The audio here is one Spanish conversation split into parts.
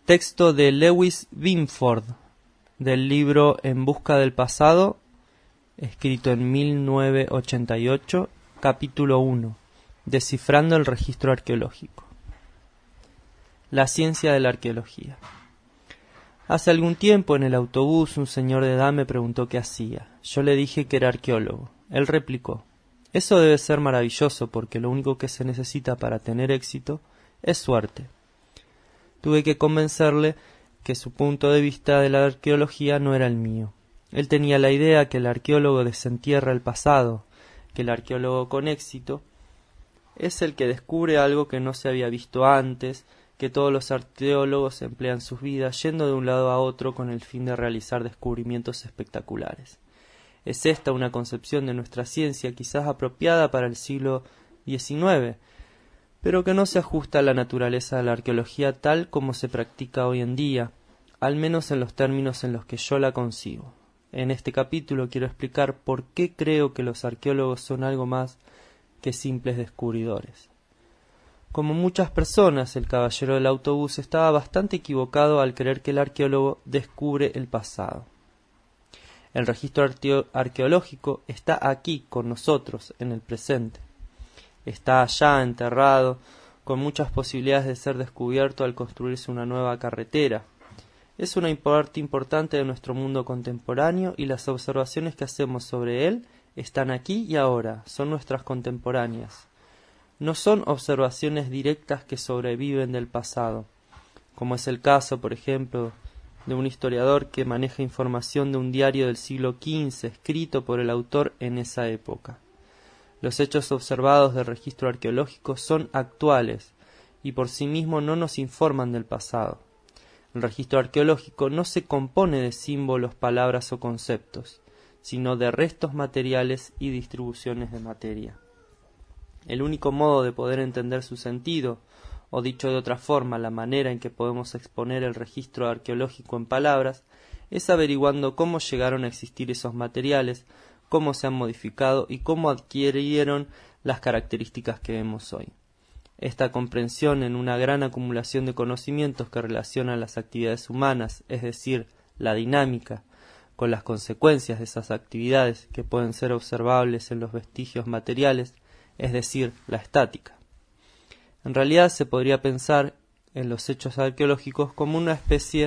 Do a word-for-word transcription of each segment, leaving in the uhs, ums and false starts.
Texto de Lewis Binford, del libro En busca del pasado, escrito en mil novecientos ochenta y ocho, capítulo uno, Descifrando el registro arqueológico. La ciencia de la arqueología. Hace algún tiempo en el autobús un señor de edad me preguntó qué hacía. Yo le dije que era arqueólogo. Él replicó: eso debe ser maravilloso porque lo único que se necesita para tener éxito es suerte. Tuve que convencerle que su punto de vista de la arqueología no era el mío. Él tenía la idea que el arqueólogo desentierra el pasado, que el arqueólogo con éxito es el que descubre algo que no se había visto antes, que todos los arqueólogos emplean sus vidas yendo de un lado a otro con el fin de realizar descubrimientos espectaculares. Es esta una concepción de nuestra ciencia quizás apropiada para el siglo diecinueve, pero que no se ajusta a la naturaleza de la arqueología tal como se practica hoy en día, al menos en los términos en los que yo la concibo. En este capítulo quiero explicar por qué creo que los arqueólogos son algo más que simples descubridores. Como muchas personas, el caballero del autobús estaba bastante equivocado al creer que el arqueólogo descubre el pasado. El registro arqueológico está aquí con nosotros, en el presente. Está allá enterrado, con muchas posibilidades de ser descubierto al construirse una nueva carretera. Es una parte importante de nuestro mundo contemporáneo y las observaciones que hacemos sobre él están aquí y ahora, son nuestras contemporáneas. No son observaciones directas que sobreviven del pasado, como es el caso, por ejemplo, de un historiador que maneja información de un diario del siglo quince escrito por el autor en esa época. Los hechos observados del registro arqueológico son actuales y por sí mismos no nos informan del pasado. El registro arqueológico no se compone de símbolos, palabras o conceptos, sino de restos materiales y distribuciones de materia. El único modo de poder entender su sentido, o dicho de otra forma, la manera en que podemos exponer el registro arqueológico en palabras, es averiguando cómo llegaron a existir esos materiales, cómo se han modificado y cómo adquirieron las características que vemos hoy. Esta comprensión en una gran acumulación de conocimientos que relacionan las actividades humanas, es decir, la dinámica, con las consecuencias de esas actividades que pueden ser observables en los vestigios materiales, es decir, la estática. En realidad se podría pensar en los hechos arqueológicos como una especie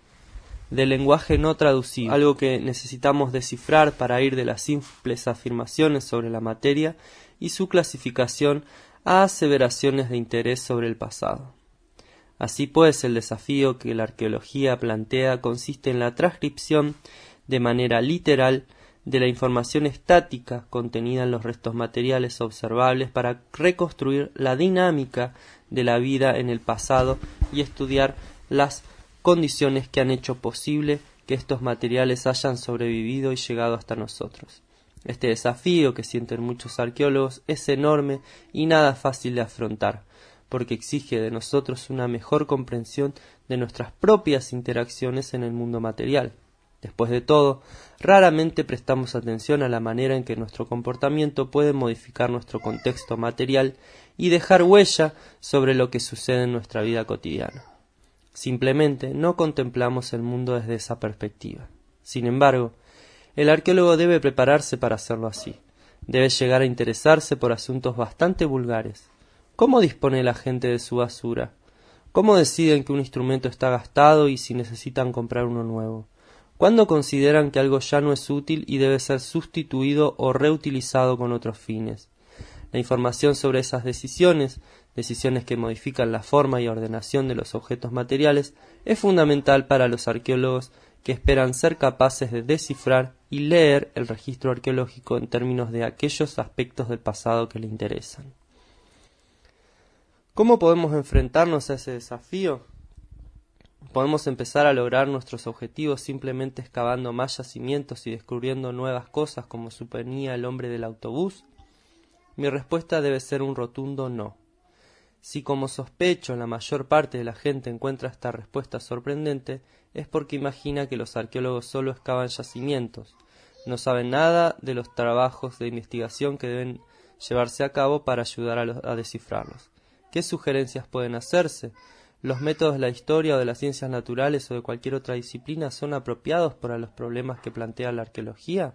de lenguaje no traducible, algo que necesitamos descifrar para ir de las simples afirmaciones sobre la materia y su clasificación a aseveraciones de interés sobre el pasado. Así pues, el desafío que la arqueología plantea consiste en la transcripción de manera literal de la información estática contenida en los restos materiales observables para reconstruir la dinámica de la vida en el pasado y estudiar las condiciones que han hecho posible que estos materiales hayan sobrevivido y llegado hasta nosotros. Este desafío que sienten muchos arqueólogos es enorme y nada fácil de afrontar, porque exige de nosotros una mejor comprensión de nuestras propias interacciones en el mundo material. Después de todo, raramente prestamos atención a la manera en que nuestro comportamiento puede modificar nuestro contexto material y dejar huella sobre lo que sucede en nuestra vida cotidiana. Simplemente no contemplamos el mundo desde esa perspectiva. Sin embargo, el arqueólogo debe prepararse para hacerlo así. Debe llegar a interesarse por asuntos bastante vulgares. ¿Cómo dispone la gente de su basura? ¿Cómo deciden que un instrumento está gastado y si necesitan comprar uno nuevo? ¿Cuándo consideran que algo ya no es útil y debe ser sustituido o reutilizado con otros fines? La información sobre esas decisiones, decisiones que modifican la forma y ordenación de los objetos materiales, es fundamental para los arqueólogos que esperan ser capaces de descifrar y leer el registro arqueológico en términos de aquellos aspectos del pasado que le interesan. ¿Cómo podemos enfrentarnos a ese desafío? ¿Podemos empezar a lograr nuestros objetivos simplemente excavando más yacimientos y descubriendo nuevas cosas como suponía el hombre del autobús? Mi respuesta debe ser un rotundo no. Si como sospecho la mayor parte de la gente encuentra esta respuesta sorprendente, es porque imagina que los arqueólogos solo excavan yacimientos, no saben nada de los trabajos de investigación que deben llevarse a cabo para ayudar a, los, a descifrarlos. ¿Qué sugerencias pueden hacerse? ¿Los métodos de la historia o de las ciencias naturales o de cualquier otra disciplina son apropiados para los problemas que plantea la arqueología?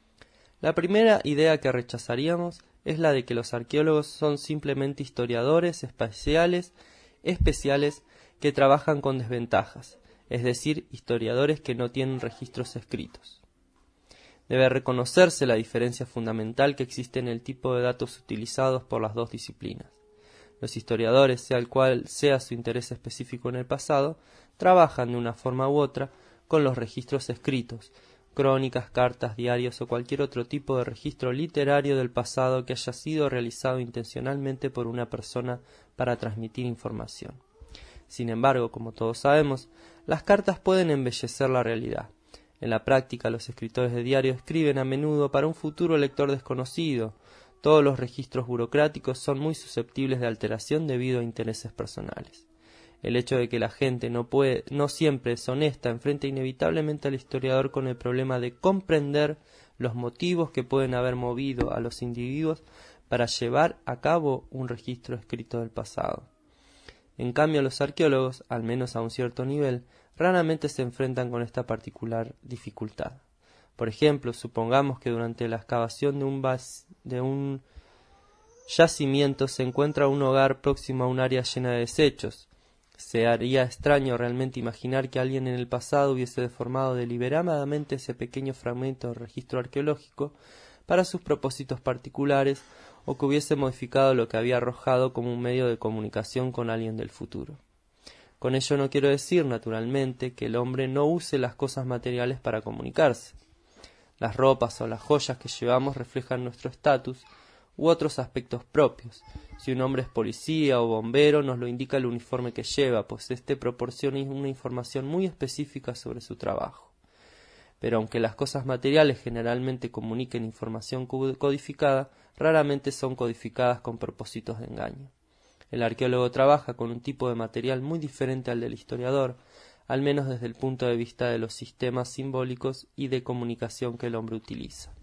La primera idea que rechazaríamos es la de que los arqueólogos son simplemente historiadores espaciales, especiales que trabajan con desventajas, es decir, historiadores que no tienen registros escritos. Debe reconocerse la diferencia fundamental que existe en el tipo de datos utilizados por las dos disciplinas. Los historiadores, sea el cual sea su interés específico en el pasado, trabajan de una forma u otra con los registros escritos, crónicas, cartas, diarios o cualquier otro tipo de registro literario del pasado que haya sido realizado intencionalmente por una persona para transmitir información. Sin embargo, como todos sabemos, las cartas pueden embellecer la realidad. En la práctica, los escritores de diario escriben a menudo para un futuro lector desconocido. Todos los registros burocráticos son muy susceptibles de alteración debido a intereses personales. El hecho de que la gente no puede, no siempre es honesta enfrenta inevitablemente al historiador con el problema de comprender los motivos que pueden haber movido a los individuos para llevar a cabo un registro escrito del pasado. En cambio, los arqueólogos, al menos a un cierto nivel, raramente se enfrentan con esta particular dificultad. Por ejemplo, supongamos que durante la excavación de un, vas, de un yacimiento se encuentra un hogar próximo a un área llena de desechos. Se haría extraño realmente imaginar que alguien en el pasado hubiese deformado deliberadamente ese pequeño fragmento de registro arqueológico para sus propósitos particulares o que hubiese modificado lo que había arrojado como un medio de comunicación con alguien del futuro. Con ello no quiero decir, naturalmente, que el hombre no use las cosas materiales para comunicarse. Las ropas o las joyas que llevamos reflejan nuestro estatus u otros aspectos propios. Si un hombre es policía o bombero, nos lo indica el uniforme que lleva, pues éste proporciona una información muy específica sobre su trabajo. Pero aunque las cosas materiales generalmente comuniquen información codificada, raramente son codificadas con propósitos de engaño. El arqueólogo trabaja con un tipo de material muy diferente al del historiador, al menos desde el punto de vista de los sistemas simbólicos y de comunicación que el hombre utiliza.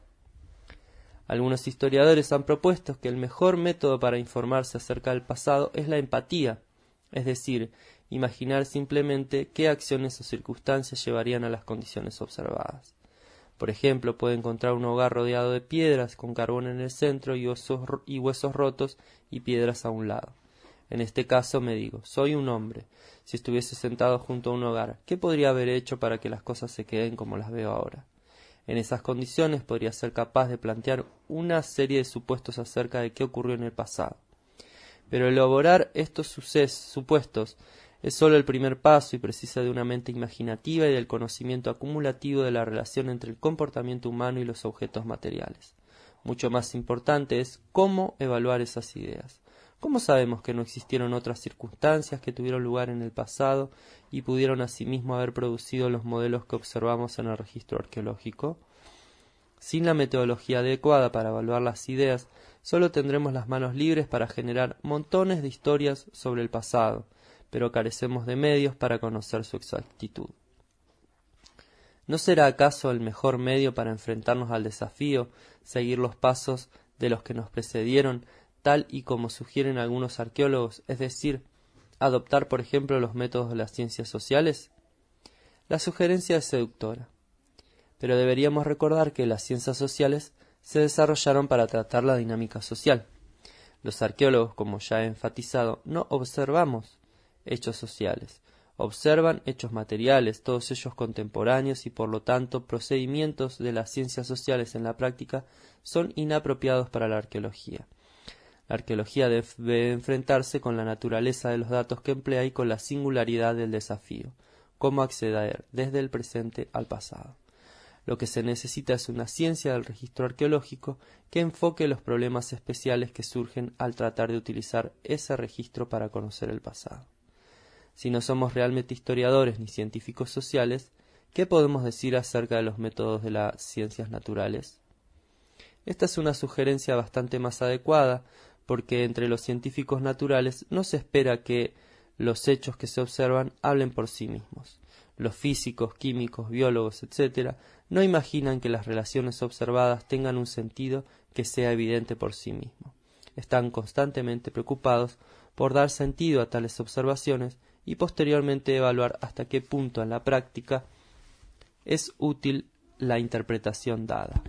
Algunos historiadores han propuesto que el mejor método para informarse acerca del pasado es la empatía, es decir, imaginar simplemente qué acciones o circunstancias llevarían a las condiciones observadas. Por ejemplo, puede encontrar un hogar rodeado de piedras, con carbón en el centro y, osos, y huesos rotos y piedras a un lado. En este caso me digo, soy un hombre. Si estuviese sentado junto a un hogar, ¿qué podría haber hecho para que las cosas se queden como las veo ahora? En esas condiciones podría ser capaz de plantear una serie de supuestos acerca de qué ocurrió en el pasado. Pero elaborar estos supuestos es solo el primer paso y precisa de una mente imaginativa y del conocimiento acumulativo de la relación entre el comportamiento humano y los objetos materiales. Mucho más importante es cómo evaluar esas ideas. ¿Cómo sabemos que no existieron otras circunstancias que tuvieron lugar en el pasado y pudieron asimismo haber producido los modelos que observamos en el registro arqueológico? Sin la metodología adecuada para evaluar las ideas, solo tendremos las manos libres para generar montones de historias sobre el pasado, pero carecemos de medios para conocer su exactitud. ¿No será acaso el mejor medio para enfrentarnos al desafío seguir los pasos de los que nos precedieron, tal y como sugieren algunos arqueólogos, es decir, adoptar por ejemplo los métodos de las ciencias sociales? La sugerencia es seductora, pero deberíamos recordar que las ciencias sociales se desarrollaron para tratar la dinámica social. Los arqueólogos, como ya he enfatizado, no observamos hechos sociales, observan hechos materiales, todos ellos contemporáneos, y por lo tanto procedimientos de las ciencias sociales en la práctica son inapropiados para la arqueología. La arqueología debe enfrentarse con la naturaleza de los datos que emplea y con la singularidad del desafío, cómo acceder desde el presente al pasado. Lo que se necesita es una ciencia del registro arqueológico que enfoque los problemas especiales que surgen al tratar de utilizar ese registro para conocer el pasado. Si no somos realmente historiadores ni científicos sociales, ¿qué podemos decir acerca de los métodos de las ciencias naturales? Esta es una sugerencia bastante más adecuada, porque entre los científicos naturales no se espera que los hechos que se observan hablen por sí mismos. Los físicos, químicos, biólogos, etcétera, no imaginan que las relaciones observadas tengan un sentido que sea evidente por sí mismo. Están constantemente preocupados por dar sentido a tales observaciones y posteriormente evaluar hasta qué punto en la práctica es útil la interpretación dada.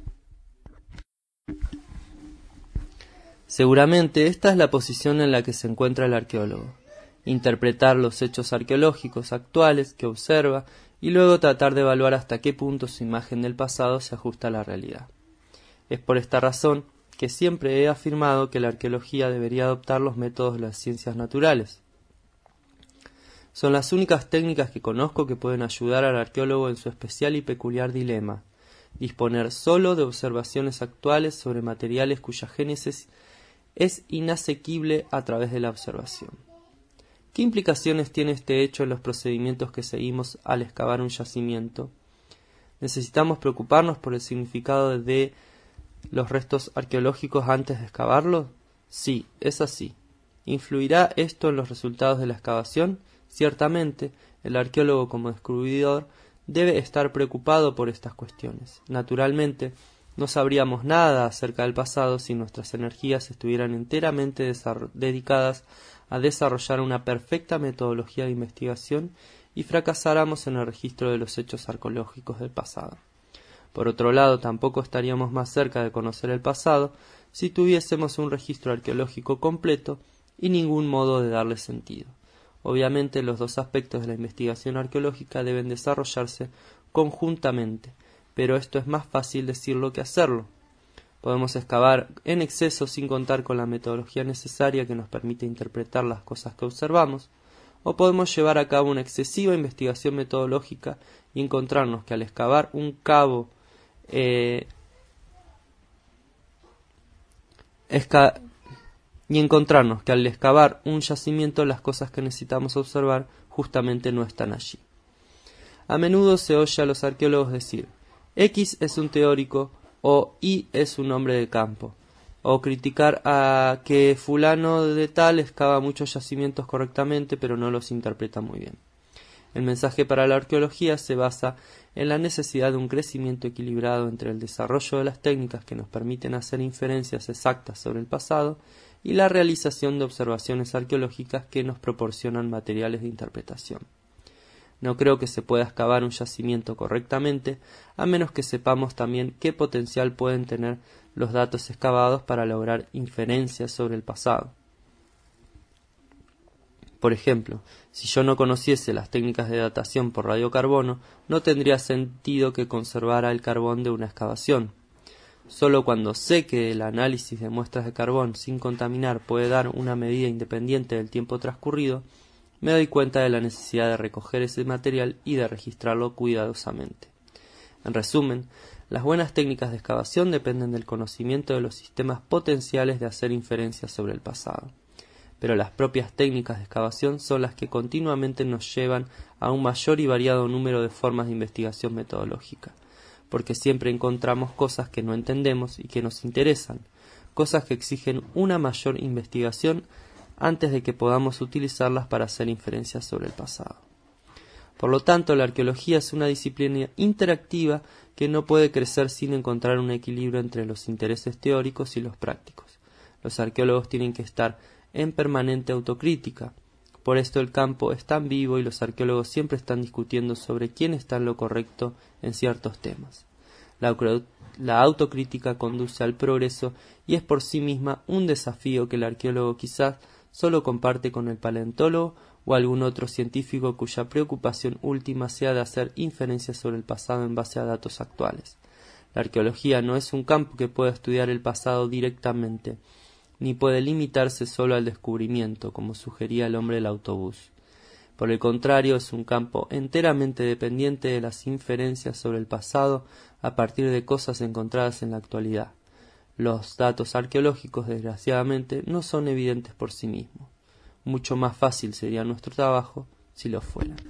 Seguramente esta es la posición en la que se encuentra el arqueólogo: interpretar los hechos arqueológicos actuales que observa y luego tratar de evaluar hasta qué punto su imagen del pasado se ajusta a la realidad. Es por esta razón que siempre he afirmado que la arqueología debería adoptar los métodos de las ciencias naturales. Son las únicas técnicas que conozco que pueden ayudar al arqueólogo en su especial y peculiar dilema: disponer solo de observaciones actuales sobre materiales cuya génesis es inasequible a través de la observación. ¿Qué implicaciones tiene este hecho en los procedimientos que seguimos al excavar un yacimiento? ¿Necesitamos preocuparnos por el significado de los restos arqueológicos antes de excavarlos? Sí, es así. ¿Influirá esto en los resultados de la excavación? Ciertamente, el arqueólogo como descubridor debe estar preocupado por estas cuestiones. Naturalmente, no sabríamos nada acerca del pasado si nuestras energías estuvieran enteramente dedicadas a desarrollar una perfecta metodología de investigación y fracasáramos en el registro de los hechos arqueológicos del pasado. Por otro lado, tampoco estaríamos más cerca de conocer el pasado si tuviésemos un registro arqueológico completo y ningún modo de darle sentido. Obviamente, los dos aspectos de la investigación arqueológica deben desarrollarse conjuntamente, pero esto es más fácil decirlo que hacerlo. Podemos excavar en exceso sin contar con la metodología necesaria que nos permite interpretar las cosas que observamos, o podemos llevar a cabo una excesiva investigación metodológica y encontrarnos que al excavar un cabo eh, esca y encontrarnos que al excavar un yacimiento las cosas que necesitamos observar justamente no están allí. A menudo se oye a los arqueólogos decir: X es un teórico o Y es un hombre de campo, o criticar a que fulano de tal excava muchos yacimientos correctamente pero no los interpreta muy bien. El mensaje para la arqueología se basa en la necesidad de un crecimiento equilibrado entre el desarrollo de las técnicas que nos permiten hacer inferencias exactas sobre el pasado y la realización de observaciones arqueológicas que nos proporcionan materiales de interpretación. No creo que se pueda excavar un yacimiento correctamente, a menos que sepamos también qué potencial pueden tener los datos excavados para lograr inferencias sobre el pasado. Por ejemplo, si yo no conociese las técnicas de datación por radiocarbono, no tendría sentido que conservara el carbón de una excavación. Solo cuando sé que el análisis de muestras de carbón sin contaminar puede dar una medida independiente del tiempo transcurrido, me doy cuenta de la necesidad de recoger ese material y de registrarlo cuidadosamente. En resumen, las buenas técnicas de excavación dependen del conocimiento de los sistemas potenciales de hacer inferencias sobre el pasado. Pero las propias técnicas de excavación son las que continuamente nos llevan a un mayor y variado número de formas de investigación metodológica, porque siempre encontramos cosas que no entendemos y que nos interesan, cosas que exigen una mayor investigación antes de que podamos utilizarlas para hacer inferencias sobre el pasado. Por lo tanto, la arqueología es una disciplina interactiva que no puede crecer sin encontrar un equilibrio entre los intereses teóricos y los prácticos. Los arqueólogos tienen que estar en permanente autocrítica. Por esto el campo es tan vivo y los arqueólogos siempre están discutiendo sobre quién está en lo correcto en ciertos temas. La, la autocrítica conduce al progreso y es por sí misma un desafío que el arqueólogo quizás solo comparte con el paleontólogo o algún otro científico cuya preocupación última sea de hacer inferencias sobre el pasado en base a datos actuales. La arqueología no es un campo que pueda estudiar el pasado directamente, ni puede limitarse solo al descubrimiento, como sugería el hombre del autobús. Por el contrario, es un campo enteramente dependiente de las inferencias sobre el pasado a partir de cosas encontradas en la actualidad. Los datos arqueológicos, desgraciadamente, no son evidentes por sí mismos. Mucho más fácil sería nuestro trabajo si lo fueran.